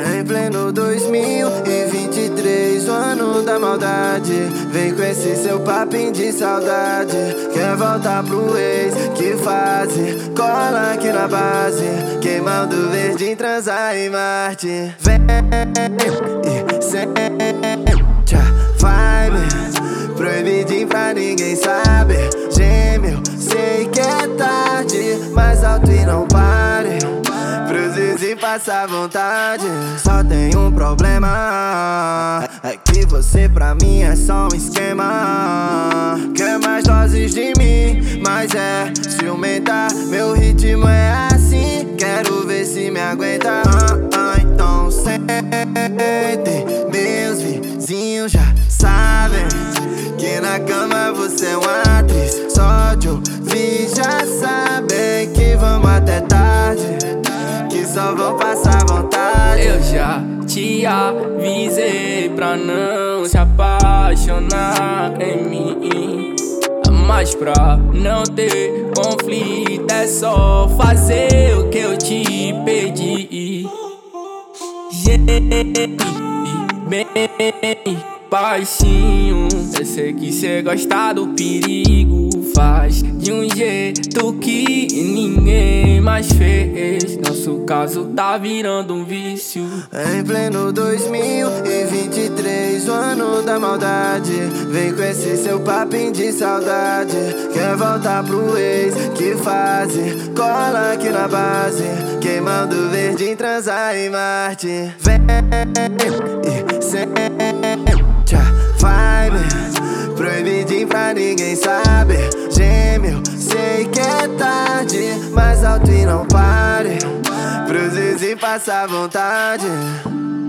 Em pleno 2023, o ano da maldade. Vem com esse seu papinho de saudade. Quer voltar pro ex, que fase? Cola aqui na base, queimando verde em transar em Marte. Vem e sente a vibe, proibidinho pra ninguém saber. Gêmeo, sei que é tarde, mais alto e não pare. Pro Zizi passar vontade. Só tem um problema, é que você pra mim é só um esquema. Quer mais doses de mim, mas é ciumenta. Meu ritmo é assim, quero ver se me aguenta. Então sente, meus vizinhos já sabem que na cama você é uma atriz. Só de ouvir já sabem que vamos até tarde, que só vão passar vontade. Eu já te avisei pra não se apaixonar em mim, mas pra não ter conflito é só fazer o que eu te pedi. Bem baixinho, eu sei que cê gosta do perigo. Faz de um jeito que ninguém mais fez. Nosso caso tá virando um vício. Em pleno 2023, o ano da maldade. Vem com esse seu papinho de saudade. Quer voltar pro ex, que fase? Cola aqui na base, queimando verde em transar em Marte. Vem e sente a vibe, proibidinho pra ninguém saber. Gêmeo, sei que é tarde, mais alto e não pare. Pro Zizi passar vontade.